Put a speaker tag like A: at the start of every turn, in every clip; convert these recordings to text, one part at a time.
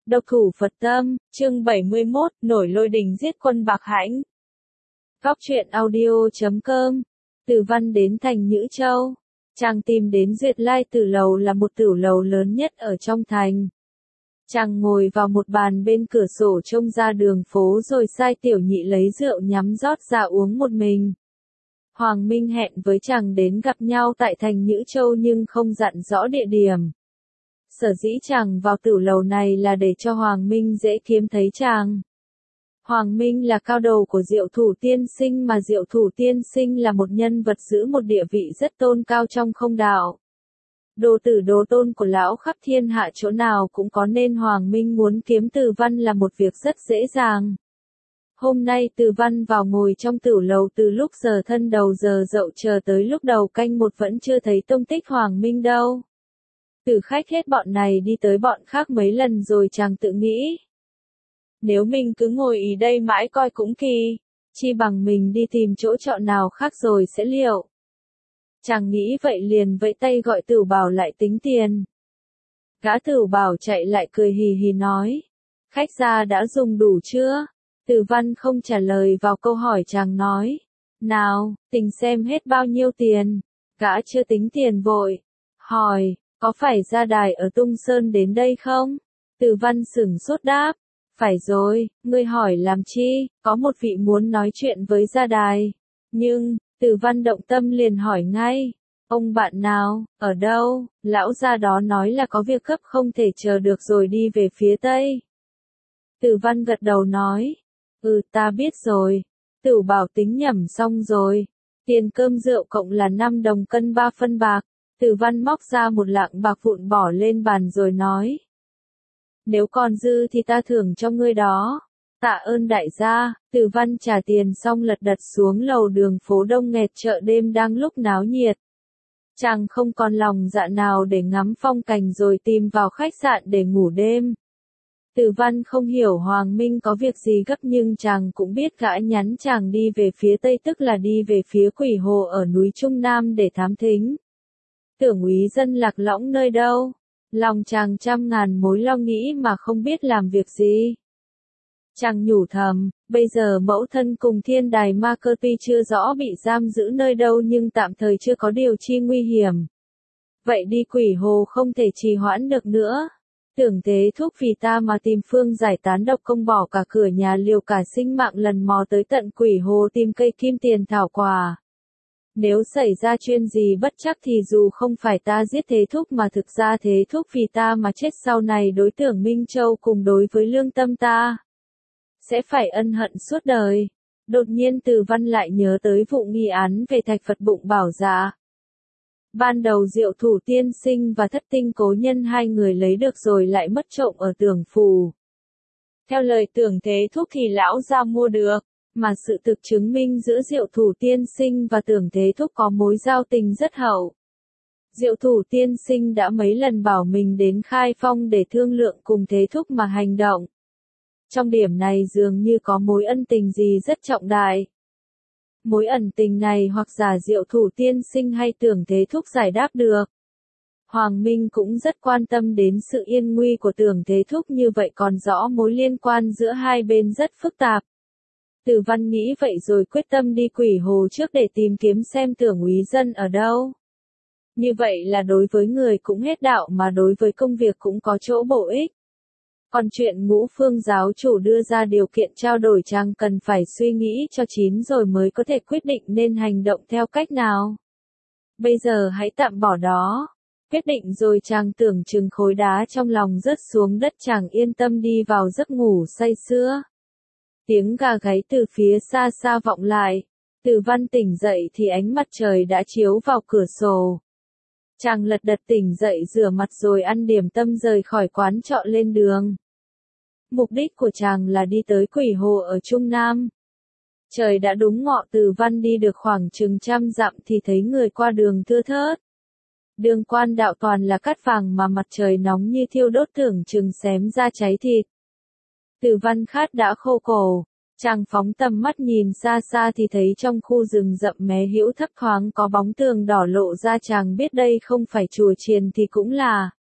A: Độc thủ Phật tâm, chương 71, nổi lôi đình giết quân Bạc Hãnh. Góc truyện audio.com. Từ Văn đến thành Nhữ Châu. Chàng tìm đến Duyệt Lai Tử Lầu là một tử lầu lớn nhất ở trong thành. Chàng ngồi vào một bàn bên cửa sổ trông ra đường phố rồi sai Tiểu Nhị lấy rượu nhắm rót ra uống một mình. Hoàng Minh hẹn với chàng đến gặp nhau tại thành Nhữ Châu nhưng không dặn rõ địa điểm. Sở dĩ chàng vào tử lầu này là để cho Hoàng Minh dễ kiếm thấy chàng. Hoàng Minh là cao đầu của Diệu Thủ Tiên Sinh mà Diệu Thủ Tiên Sinh là một nhân vật giữ một địa vị rất tôn cao trong không đạo. Đồ tử đồ tôn của lão khắp thiên hạ chỗ nào cũng có nên Hoàng Minh muốn kiếm Từ Văn là một việc rất dễ dàng. Hôm nay Từ Văn vào ngồi trong tử lầu từ lúc giờ thân đầu giờ dậu chờ tới lúc đầu canh một vẫn chưa thấy tông tích Hoàng Minh đâu. Từ khách hết bọn này đi tới bọn khác mấy lần rồi chàng tự nghĩ. Nếu mình cứ ngồi ý đây mãi coi cũng kỳ, chi bằng mình đi tìm chỗ trọ nào khác rồi sẽ liệu. Chàng nghĩ vậy liền vẫy tay gọi Tửu Bảo lại tính tiền. Gã Tửu Bảo chạy lại cười hì hì nói. Khách gia đã dùng đủ chưa? Từ Văn không trả lời vào câu hỏi chàng nói. Nào, tính xem hết bao nhiêu tiền. Gã chưa tính tiền vội. Hỏi. Có phải Gia Đài ở Tung Sơn đến đây không? Từ Văn sửng sốt đáp. Phải rồi, ngươi hỏi làm chi, có một vị muốn nói chuyện với Gia Đài. Nhưng, Từ Văn động tâm liền hỏi ngay. Ông bạn nào, ở đâu? Lão gia đó nói là có việc gấp không thể chờ được rồi đi về phía Tây. Từ Văn gật đầu nói. Ta biết rồi. Tửu Bảo tính nhẩm xong rồi. Tiền cơm rượu cộng là 5 đồng cân 3 phân bạc. Từ Văn móc ra một lạng bạc vụn bỏ lên bàn rồi nói. Nếu còn dư thì ta thưởng cho ngươi đó. Tạ ơn đại gia. Từ Văn trả tiền xong lật đật xuống lầu đường phố đông nghẹt chợ đêm đang lúc náo nhiệt. Chàng không còn lòng dạ nào để ngắm phong cảnh rồi tìm vào khách sạn để ngủ đêm. Từ Văn không hiểu Hoàng Minh có việc gì gấp nhưng chàng cũng biết gã nhắn chàng đi về phía Tây tức là đi về phía Quỷ Hồ ở núi Trung Nam để thám thính. Tưởng úy dân lạc lõng nơi đâu? Lòng chàng trăm ngàn mối lo nghĩ mà không biết làm việc gì. Chàng nhủ thầm, bây giờ mẫu thân cùng Thiên Đài Ma Cơ tuy chưa rõ bị giam giữ nơi đâu nhưng tạm thời chưa có điều chi nguy hiểm. Vậy đi Quỷ Hồ không thể trì hoãn được nữa. Tưởng Thế Thúc vì ta mà tìm phương giải tán độc công bỏ cả cửa nhà liều cả sinh mạng lần mò tới tận Quỷ Hồ tìm cây kim tiền thảo quả. Nếu xảy ra chuyện gì bất chắc thì dù không phải ta giết Thế Thúc mà thực ra Thế Thúc vì ta mà chết sau này đối tượng Minh Châu cùng đối với lương tâm ta. Sẽ phải ân hận suốt đời. Đột nhiên Từ Văn lại nhớ tới vụ nghi án về thạch Phật bụng bảo dạ. Ban đầu Diệu Thủ Tiên Sinh và Thất Tinh Cố Nhân hai người lấy được rồi lại mất trộm ở Tưởng Phù. Theo lời Tưởng Thế Thúc thì lão gia mua được. Mà sự thực chứng minh giữa Diệu Thủ Tiên Sinh và Tưởng Thế Thúc có mối giao tình rất hậu. Diệu Thủ Tiên Sinh đã mấy lần bảo mình đến Khai Phong để thương lượng cùng Thế Thúc mà hành động. Trong điểm này dường như có mối ân tình gì rất trọng đại. Mối ẩn tình này hoặc giả Diệu Thủ Tiên Sinh hay Tưởng Thế Thúc giải đáp được. Hoàng Minh cũng rất quan tâm đến sự yên nguy của Tưởng Thế Thúc như vậy còn rõ mối liên quan giữa hai bên rất phức tạp. Từ Văn nghĩ vậy rồi quyết tâm đi Quỷ Hồ trước để tìm kiếm xem Tưởng úy dân ở đâu. Như vậy là đối với người cũng hết đạo mà đối với công việc cũng có chỗ bổ ích. Còn chuyện Ngũ Phương giáo chủ đưa ra điều kiện trao đổi chàng cần phải suy nghĩ cho chín rồi mới có thể quyết định nên hành động theo cách nào. Bây giờ hãy tạm bỏ đó. Quyết định rồi chàng tưởng chừng khối đá trong lòng rớt xuống đất chàng yên tâm đi vào giấc ngủ say sưa. Tiếng gà gáy từ phía xa xa vọng lại. Từ Văn tỉnh dậy thì ánh mặt trời đã chiếu vào cửa sổ. Chàng lật đật tỉnh dậy rửa mặt rồi ăn điểm tâm rời khỏi quán trọ lên đường. Mục đích của chàng là đi tới Quỷ Hồ ở Trung Nam. Trời đã đúng ngọ Từ Văn đi được khoảng chừng 100 dặm thì thấy người qua đường thưa thớt. Đường quan đạo toàn là cát vàng mà mặt trời nóng như thiêu đốt tưởng chừng xém ra cháy thịt. Từ Văn khát đã khô cổ, chàng phóng tầm mắt nhìn xa xa thì thấy trong khu rừng rậm mé hữu thấp thoáng có bóng tường đỏ lộ ra chàng biết đây không phải chùa chiền thì cũng là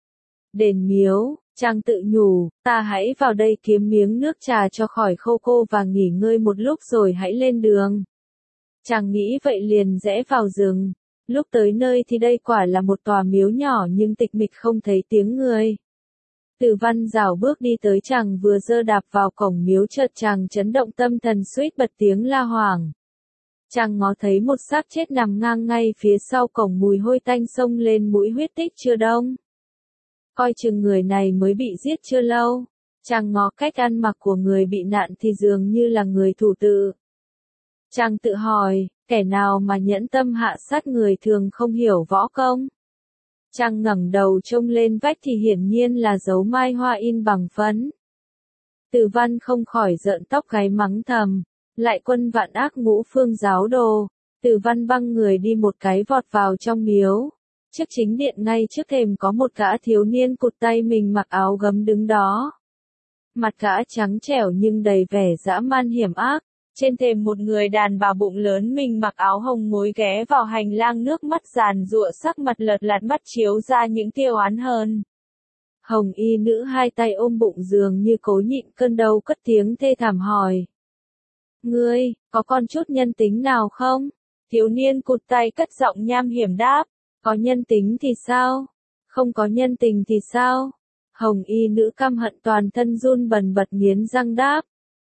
A: Đền miếu, chàng tự nhủ, ta hãy vào đây kiếm miếng nước trà cho khỏi khô cô và nghỉ ngơi một lúc rồi hãy lên đường. Chàng nghĩ vậy liền rẽ vào rừng. Lúc tới nơi thì đây quả là một tòa miếu nhỏ nhưng tịch mịch không thấy tiếng người. Từ Văn rảo bước đi tới, chàng vừa giơ đạp vào cổng miếu chợt chàng chấn động tâm thần suýt bật tiếng la hoảng. Chàng ngó thấy một xác chết nằm ngang ngay phía sau cổng, mùi hôi tanh xông lên mũi, huyết tích chưa đông. Coi chừng người này mới bị giết chưa lâu. Chàng ngó cách ăn mặc của người bị nạn thì dường như là người thủ tự. Chàng tự hỏi, kẻ nào mà nhẫn tâm hạ sát người thường không hiểu võ công. Chàng ngẩng đầu trông lên vách thì hiển nhiên là dấu mai hoa in bằng phấn. Từ Văn không khỏi rợn tóc gáy mắng thầm, lại quân vạn ác ngũ phương giáo đồ. Từ Văn băng người đi một cái vọt vào trong miếu. Trước chính điện ngay trước thềm có một gã thiếu niên cụt tay mình mặc áo gấm đứng đó. Mặt gã trắng trẻo nhưng đầy vẻ dã man hiểm ác. Trên thềm một người đàn bà bụng lớn mình mặc áo hồng ngồi ghé vào hành lang, nước mắt giàn giụa, sắc mặt lợt lạt, mắt chiếu ra những tia oán hờn. Hồng y nữ hai tay ôm bụng dường như cố nhịn cơn đau, cất tiếng thê thảm hỏi. Ngươi, có con chút nhân tính nào không? Thiếu niên cụt tay cất giọng nham hiểm đáp. Có nhân tính thì sao? Không có nhân tình thì sao? Hồng y nữ căm hận toàn thân run bần bật nghiến răng đáp.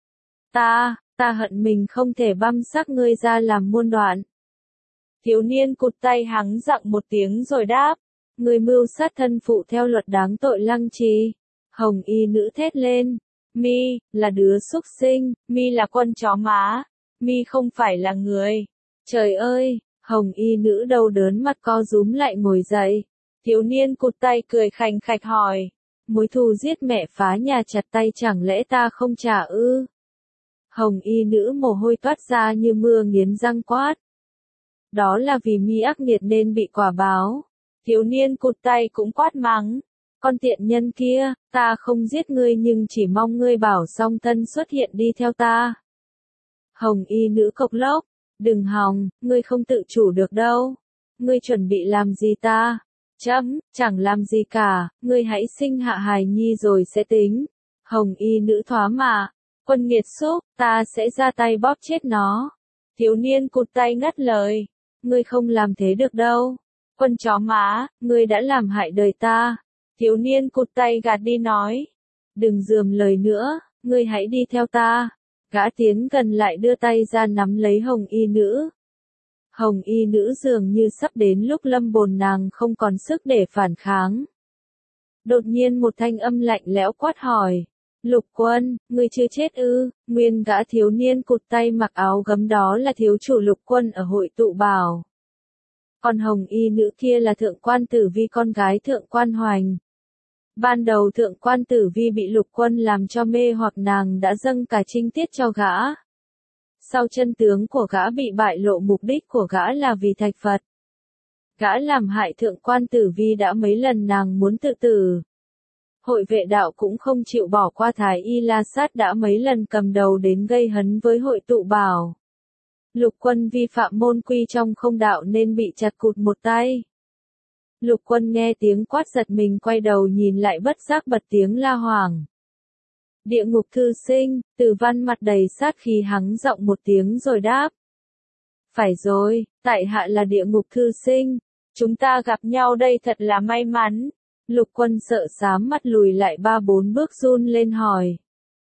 A: Ta hận mình không thể băm xác ngươi ra làm muôn đoạn. Thiếu niên cụt tay hắng giọng một tiếng rồi đáp. Ngươi mưu sát thân phụ theo luật đáng tội lăng trì. Hồng y nữ thét lên. Mi, là đứa súc sinh, mi là con chó má, mi không phải là người. Trời ơi, hồng y nữ đau đớn mặt co rúm lại ngồi dậy. Thiếu niên cụt tay cười khành khạch hỏi. Mối thù giết mẹ phá nhà chặt tay chẳng lẽ ta không trả ư? Hồng y nữ mồ hôi toát ra như mưa, nghiến răng quát. Đó là vì mi ác nghiệt nên bị quả báo. Thiếu niên cụt tay cũng quát mắng. Con tiện nhân kia, ta không giết ngươi nhưng chỉ mong ngươi bảo song thân xuất hiện đi theo ta. Hồng y nữ cộc lốc. Đừng hòng, ngươi không tự chủ được đâu. Ngươi chuẩn bị làm gì ta? Chấm, chẳng làm gì cả, ngươi hãy sinh hạ hài nhi rồi sẽ tính. Hồng y nữ thoá mạ. Quân nghiệt xúc, ta sẽ ra tay bóp chết nó. Thiếu niên cụt tay ngắt lời. Ngươi không làm thế được đâu. Quân chó má, ngươi đã làm hại đời ta. Thiếu niên cụt tay gạt đi nói. Đừng rườm lời nữa, ngươi hãy đi theo ta. Gã tiến gần lại đưa tay ra nắm lấy hồng y nữ. Hồng y nữ dường như sắp đến lúc lâm bồn, nàng không còn sức để phản kháng. Đột nhiên một thanh âm lạnh lẽo quát hỏi. Lục Quân, ngươi chưa chết ư? Nguyên gã thiếu niên cụt tay mặc áo gấm đó là thiếu chủ Lục Quân ở hội tụ bảo. Còn hồng y nữ kia là thượng quan Tử Vi, con gái thượng quan Hoành. Ban đầu thượng quan Tử Vi bị Lục Quân làm cho mê hoặc, nàng đã dâng cả trinh tiết cho gã. Sau chân tướng của gã bị bại lộ, mục đích của gã là vì thạch Phật. Gã làm hại thượng quan Tử Vi đã mấy lần, nàng muốn tự tử. Hội vệ đạo cũng không chịu bỏ qua, Thái Y La Sát đã mấy lần cầm đầu đến gây hấn với hội tụ bảo. Lục Quân vi phạm môn quy trong không đạo nên bị chặt cụt một tay. Lục Quân nghe tiếng quát giật mình quay đầu nhìn lại, bất giác bật tiếng la hoảng. Địa ngục thư sinh, Từ Văn mặt đầy sát khí hắng giọng một tiếng rồi đáp. Phải rồi, tại hạ là địa ngục thư sinh, chúng ta gặp nhau đây thật là may mắn. Lục Quân sợ sám mặt lùi lại 3-4 bước run lên hỏi.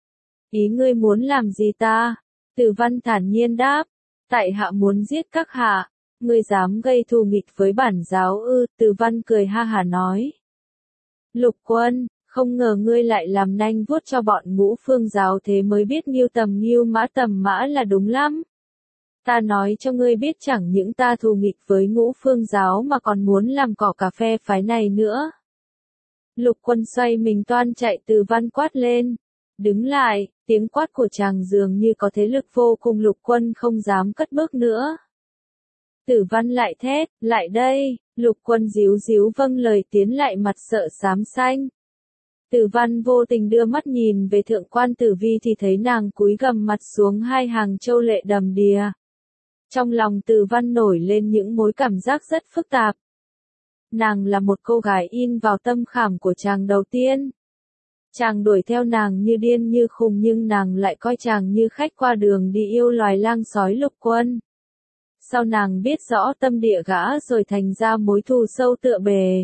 A: Ý ngươi muốn làm gì ta? Từ Văn thản nhiên đáp. Tại hạ muốn giết các hạ. Ngươi dám gây thù nghịch với bản giáo ư? Từ Văn cười ha hả nói. Lục Quân, không ngờ ngươi lại làm nanh vuốt cho bọn Ngũ Phương giáo, thế mới biết Ngưu tầm mã là đúng lắm. Ta nói cho ngươi biết, chẳng những ta thù nghịch với Ngũ Phương giáo mà còn muốn làm cỏ cà phê phái này nữa. Lục Quân xoay mình toan chạy, Từ Văn quát lên. Đứng lại, tiếng quát của chàng dường như có thế lực vô cùng, Lục Quân không dám cất bước nữa. Tử Văn lại thét, lại đây. Lục Quân díu díu vâng lời tiến lại, mặt sợ xám xanh. Tử Văn vô tình đưa mắt nhìn về thượng quan Tử Vi thì thấy nàng cúi gằm mặt xuống, hai hàng châu lệ đầm đìa. Trong lòng Tử Văn nổi lên những mối cảm giác rất phức tạp. Nàng là một cô gái in vào tâm khảm của chàng đầu tiên. Chàng đuổi theo nàng như điên như khùng nhưng nàng lại coi chàng như khách qua đường đi yêu loài lang sói Lục Quân. Sau nàng biết rõ tâm địa gã rồi thành ra mối thù sâu tựa bề.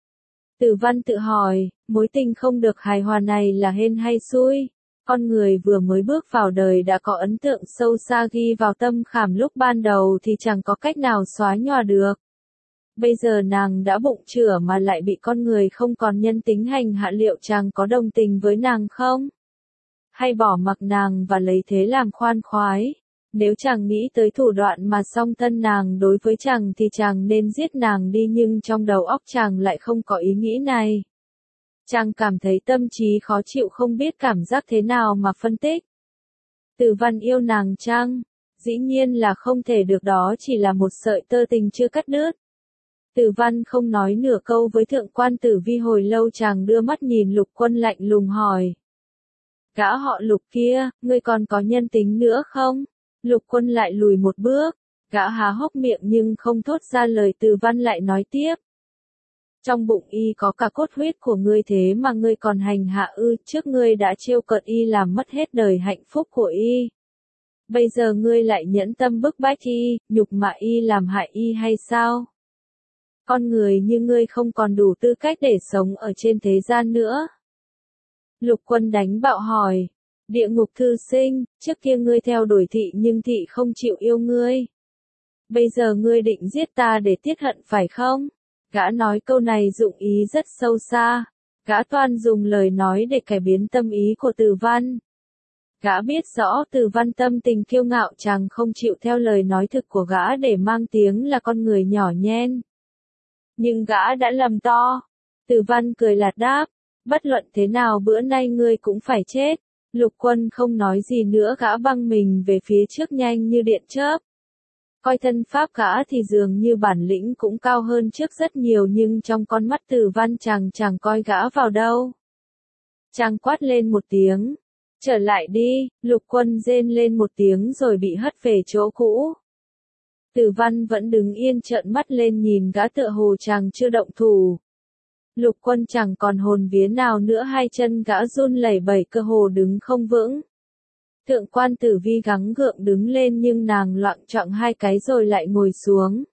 A: Tử Văn tự hỏi, mối tình không được hài hòa này là hên hay xui? Con người vừa mới bước vào đời đã có ấn tượng sâu xa ghi vào tâm khảm lúc ban đầu thì chẳng có cách nào xóa nhòa được. Bây giờ nàng đã bụng chửa mà lại bị con người không còn nhân tính hành hạ, liệu chàng có đồng tình với nàng không? Hay bỏ mặc nàng và lấy thế làm khoan khoái? Nếu chàng nghĩ tới thủ đoạn mà song thân nàng đối với chàng thì chàng nên giết nàng đi, nhưng trong đầu óc chàng lại không có ý nghĩ này. Chàng cảm thấy tâm trí khó chịu không biết cảm giác thế nào mà phân tích. Tử Văn yêu nàng chăng? Dĩ nhiên là không thể được, đó chỉ là một sợi tơ tình chưa cắt đứt. Tử Văn không nói nửa câu với Thượng quan Tử Vi. Hồi lâu chàng đưa mắt nhìn Lục Quân lạnh lùng hỏi. Gã họ Lục kia, ngươi còn có nhân tính nữa không? Lục Quân lại lùi một bước, gã há hốc miệng nhưng không thốt ra lời. Tử Văn lại nói tiếp. Trong bụng y có cả cốt huyết của ngươi, thế mà ngươi còn hành hạ ư? Trước ngươi đã trêu cợt y làm mất hết đời hạnh phúc của y. Bây giờ ngươi lại nhẫn tâm bức bách y, nhục mạ y, làm hại y hay sao? Con người như ngươi không còn đủ tư cách để sống ở trên thế gian nữa. Lục Quân đánh bạo hỏi. Địa ngục thư sinh, trước kia ngươi theo đuổi thị nhưng thị không chịu yêu ngươi. Bây giờ ngươi định giết ta để tiết hận phải không? Gã nói câu này dụng ý rất sâu xa. Gã toan dùng lời nói để cải biến tâm ý của Tử Văn. Gã biết rõ Tử Văn tâm tình kiêu ngạo, chàng không chịu theo lời nói thực của gã để mang tiếng là con người nhỏ nhen. Nhưng gã đã lầm to. Tử Văn cười lạt đáp. Bất luận thế nào bữa nay ngươi cũng phải chết. Lục Quân không nói gì nữa, gã băng mình về phía trước nhanh như điện chớp. Coi thân pháp gã thì dường như bản lĩnh cũng cao hơn trước rất nhiều, nhưng trong con mắt Tử Văn chàng coi gã vào đâu. Chàng quát lên một tiếng. Trở lại đi. Lục Quân rên lên một tiếng rồi bị hất về chỗ cũ. Tử Văn vẫn đứng yên trợn mắt lên nhìn gã, tựa hồ chàng chưa động thủ. Lục Quân chẳng còn hồn vía nào nữa, hai chân gã run lẩy bẩy, cơ hồ đứng không vững. Thượng quan Tử Vi gắng gượng đứng lên nhưng nàng loạng choạng hai cái rồi lại ngồi xuống.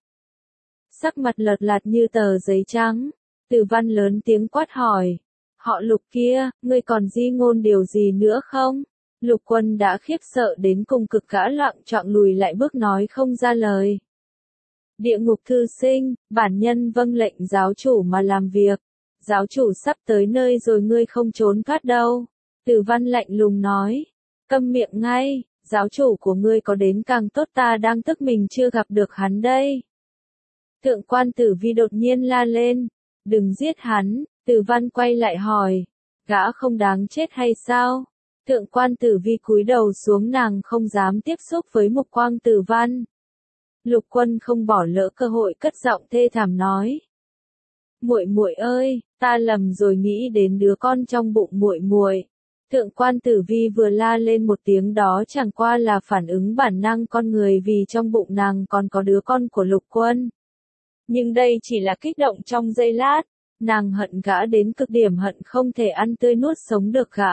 A: Sắc mặt lợt lạt như tờ giấy trắng. Tử Văn lớn tiếng quát hỏi. Họ Lục kia, ngươi còn di ngôn điều gì nữa không? Lục Quân đã khiếp sợ đến cùng cực, gã loạng choạng lùi lại bước nói không ra lời. Địa ngục thư sinh, bản nhân vâng lệnh giáo chủ mà làm việc. Giáo chủ sắp tới nơi rồi, ngươi không trốn thoát đâu. Tử Văn lạnh lùng nói. Câm miệng ngay, giáo chủ của ngươi có đến càng tốt, ta đang tức mình chưa gặp được hắn đây. Thượng quan Tử Vi đột nhiên la lên. Đừng giết hắn. Tử Văn quay lại hỏi. Gã không đáng chết hay sao? Thượng quan Tử Vi cúi đầu xuống, nàng không dám tiếp xúc với mục quang Tử Văn. Lục Quân không bỏ lỡ cơ hội, cất giọng thê thảm nói. Muội muội ơi, ta lầm rồi, nghĩ đến đứa con trong bụng muội muội. Thượng quan Tử Vi vừa la lên một tiếng đó chẳng qua là phản ứng bản năng con người, vì trong bụng nàng còn có đứa con của Lục Quân. Nhưng đây chỉ là kích động trong giây lát, nàng hận gã đến cực điểm, hận không thể ăn tươi nuốt sống được gã.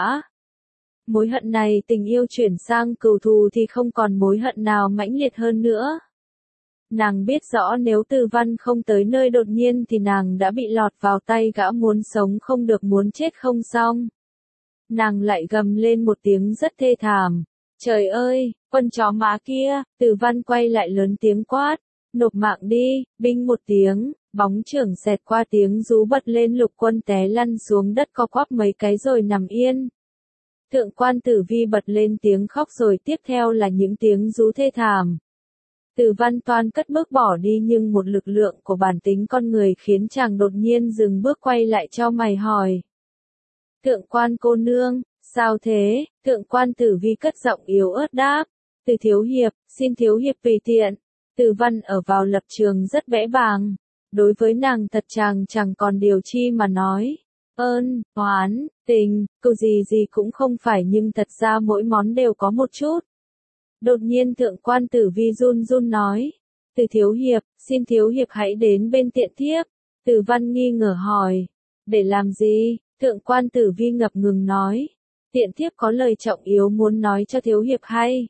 A: Mối hận này tình yêu chuyển sang cừu thù thì không còn mối hận nào mãnh liệt hơn nữa. Nàng biết rõ nếu Tử Văn không tới nơi đột nhiên thì nàng đã bị lọt vào tay gã, muốn sống không được, muốn chết không xong. Nàng lại gầm lên một tiếng rất thê thảm. Trời ơi, con chó má kia! Tử Văn quay lại lớn tiếng quát. Nộp mạng đi! Binh một tiếng, bóng chưởng xẹt qua, tiếng rú bật lên, Lục Quân té lăn xuống đất co quắp mấy cái rồi nằm yên. Thượng quan Tử Vi bật lên tiếng khóc, rồi tiếp theo là những tiếng rú thê thảm. Tử Văn toan cất bước bỏ đi nhưng một lực lượng của bản tính con người khiến chàng đột nhiên dừng bước, quay lại chau mày hỏi. Thượng quan cô nương, sao thế? Thượng quan Tử Vi cất giọng yếu ớt đáp. Từ thiếu hiệp, xin thiếu hiệp tùy tiện. Tử Văn ở vào lập trường rất bẽ bàng. Đối với nàng thật chàng chẳng còn điều chi mà nói. Ơn, oán, tình, câu gì gì cũng không phải, nhưng thật ra mỗi món đều có một chút. Đột nhiên thượng quan Tử Vi run run nói. Từ thiếu hiệp, xin thiếu hiệp hãy đến bên tiện thiếp. Từ Văn nghi ngờ hỏi. Để làm gì? Thượng quan Tử Vi ngập ngừng nói. Tiện thiếp có lời trọng yếu muốn nói cho thiếu hiệp hay.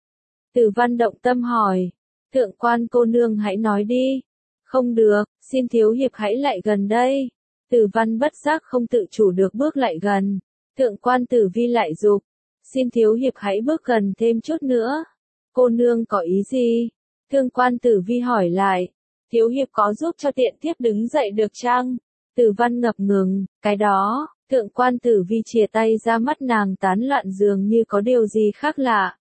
A: Từ Văn động tâm hỏi. Thượng quan cô nương hãy nói đi. Không được, xin thiếu hiệp hãy lại gần đây. Từ Văn bất giác không tự chủ được bước lại gần. Thượng quan Tử Vi lại giục. Xin thiếu hiệp hãy bước gần thêm chút nữa. Cô nương có ý gì? Thượng quan Tử Vi hỏi lại. Thiếu hiệp có giúp cho tiện thiếp đứng dậy được chăng? Từ Văn ngập ngừng, cái đó. Thượng quan Tử Vi chìa tay ra, mắt nàng tán loạn dường như có điều gì khác lạ.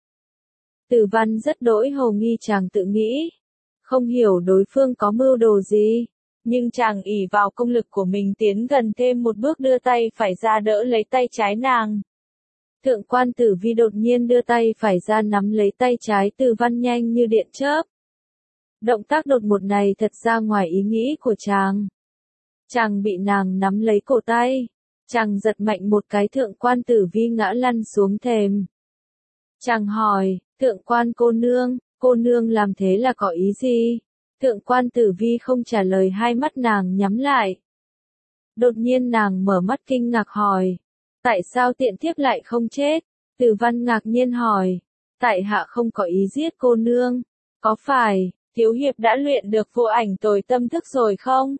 A: Từ Văn rất đỗi hồ nghi, chàng tự nghĩ. Không hiểu đối phương có mưu đồ gì. Nhưng chàng ỷ vào công lực của mình tiến gần thêm một bước, đưa tay phải ra đỡ lấy tay trái nàng. Thượng quan Tử Vi đột nhiên đưa tay phải ra nắm lấy tay trái Từ Văn nhanh như điện chớp. Động tác đột ngột này thật ra ngoài ý nghĩ của chàng. Chàng bị nàng nắm lấy cổ tay. Chàng giật mạnh một cái, thượng quan Tử Vi ngã lăn xuống thềm. Chàng hỏi, thượng quan cô nương làm thế là có ý gì? Thượng quan Tử Vi không trả lời, hai mắt nàng nhắm lại. Đột nhiên nàng mở mắt kinh ngạc hỏi, tại sao tiện thiếp lại không chết? Từ Văn ngạc nhiên hỏi, tại hạ không có ý giết cô nương, có phải, thiếu hiệp đã luyện được vô ảnh tồi tâm thức rồi không?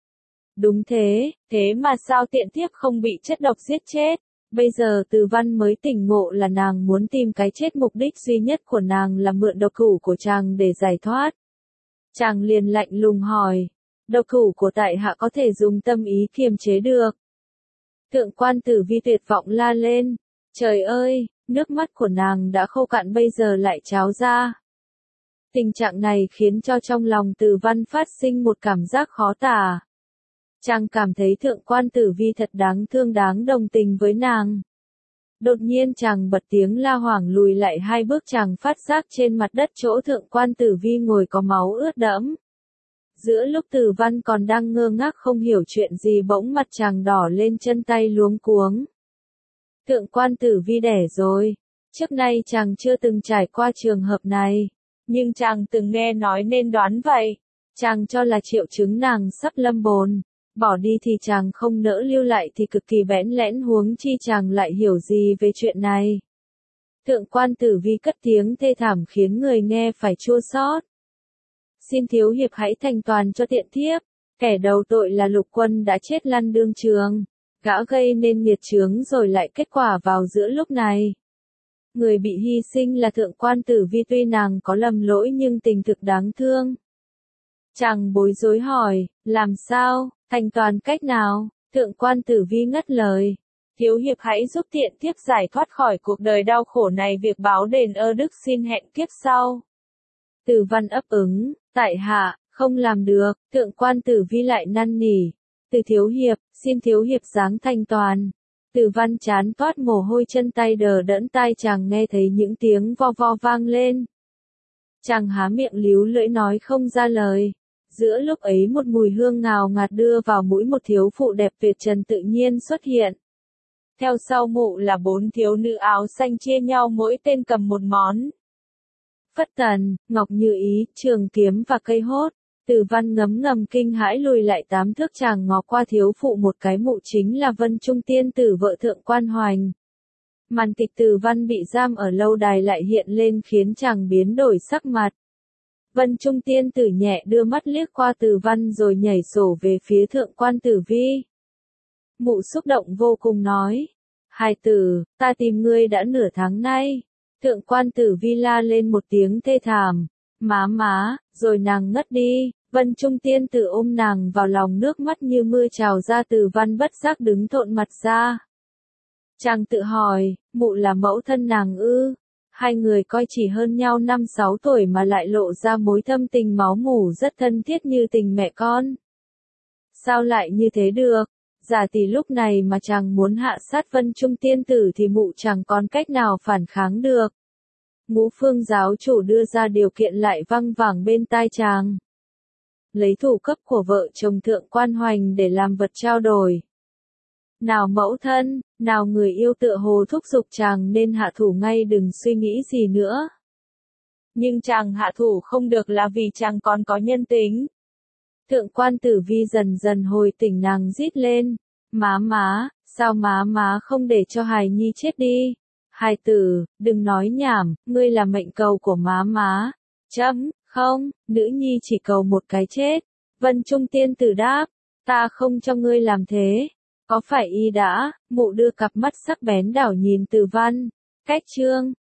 A: Đúng thế, thế mà sao tiện thiếp không bị chất độc giết chết? Bây giờ Từ Văn mới tỉnh ngộ là nàng muốn tìm cái chết, mục đích duy nhất của nàng là mượn độc cửu của chàng để giải thoát. Chàng liền lạnh lùng hỏi, độc cửu của tại hạ có thể dùng tâm ý kiềm chế được. Thượng quan Tử Vi tuyệt vọng la lên, trời ơi, nước mắt của nàng đã khô cạn bây giờ lại tráo ra. Tình trạng này khiến cho trong lòng Từ Văn phát sinh một cảm giác khó tả. Chàng cảm thấy thượng quan Tử Vi thật đáng thương, đáng đồng tình với nàng. Đột nhiên chàng bật tiếng la hoảng lùi lại hai bước, chàng phát giác trên mặt đất chỗ thượng quan Tử Vi ngồi có máu ướt đẫm. Giữa lúc Từ Văn còn đang ngơ ngác không hiểu chuyện gì, bỗng mặt chàng đỏ lên, chân tay luống cuống. Thượng quan Tử Vi đẻ rồi. Trước nay chàng chưa từng trải qua trường hợp này, nhưng chàng từng nghe nói nên đoán vậy. Chàng cho là triệu chứng nàng sắp lâm bồn. Bỏ đi thì chàng không nỡ, lưu lại thì cực kỳ bẽn lẽn, huống chi chàng lại hiểu gì về chuyện này. Thượng quan Tử Vi cất tiếng thê thảm khiến người nghe phải chua xót. Xin thiếu hiệp hãy thành toàn cho tiện thiếp, kẻ đầu tội là Lục Quân đã chết lăn đương trường, gã gây nên nghiệt chướng rồi lại kết quả vào giữa lúc này. Người bị hy sinh là thượng quan Tử Vi, tuy nàng có lầm lỗi nhưng tình thực đáng thương. Chàng bối rối hỏi, làm sao, thành toàn cách nào? Thượng quan Tử Vi ngắt lời, thiếu hiệp hãy giúp tiện thiếp giải thoát khỏi cuộc đời đau khổ này, việc báo đền ơ đức xin hẹn kiếp sau. Từ Văn ấp ứng, tại hạ, không làm được. Thượng quan Tử Vi lại năn nỉ, Từ thiếu hiệp, xin thiếu hiệp giáng thành toàn. Từ Văn chán toát mồ hôi, chân tay đờ đẫn, tai chàng nghe thấy những tiếng vo vo vang lên. Chàng há miệng líu lưỡi nói không ra lời. Giữa lúc ấy một mùi hương ngào ngạt đưa vào mũi, một thiếu phụ đẹp tuyệt trần tự nhiên xuất hiện. Theo sau mụ là 4 thiếu nữ áo xanh chia nhau mỗi tên cầm một món. Phất tần, ngọc như ý, trường kiếm và cây hốt. Từ Văn ngấm ngầm kinh hãi lùi lại 8 thước, chàng ngó qua thiếu phụ một cái, mụ chính là Vân Trung Tiên Tử, vợ thượng quan Hoành. Màn kịch Từ Văn bị giam ở lâu đài lại hiện lên khiến chàng biến đổi sắc mặt. Vân Trung Tiên Tử nhẹ đưa mắt liếc qua Từ Văn rồi nhảy sổ về phía thượng quan Tử Vi. Mụ xúc động vô cùng nói, hài tử, ta tìm ngươi đã nửa tháng nay. Thượng quan Tử Vi la lên một tiếng thê thảm, má, rồi nàng ngất đi. Vân Trung Tiên Tử ôm nàng vào lòng, nước mắt như mưa trào ra. Từ Văn bất giác đứng thộn mặt ra. Chàng tự hỏi, mụ là mẫu thân nàng ư? Hai người coi chỉ hơn nhau 5-6 tuổi mà lại lộ ra mối thâm tình máu mủ rất thân thiết như tình mẹ con. Sao lại như thế được? Giả tỷ lúc này mà chàng muốn hạ sát Vân Trung Tiên Tử thì mụ chẳng còn cách nào phản kháng được. Ngũ Phương giáo chủ đưa ra điều kiện lại văng vẳng bên tai chàng. Lấy thủ cấp của vợ chồng thượng quan Hoành để làm vật trao đổi. Nào mẫu thân, nào người yêu tựa hồ thúc giục chàng nên hạ thủ ngay, đừng suy nghĩ gì nữa. Nhưng chàng hạ thủ không được là vì chàng còn có nhân tính. Thượng quan Tử Vi dần dần hồi tỉnh, nàng rít lên. Má, sao má không để cho hài nhi chết đi? Hài tử, đừng nói nhảm, ngươi là mệnh cầu của má. Chấm, không, nữ nhi chỉ cầu một cái chết. Vân Trung tiên tử đáp, ta không cho ngươi làm thế. Có phải y đã? Mụ đưa cặp mắt sắc bén đảo nhìn Từ Văn. Cách chương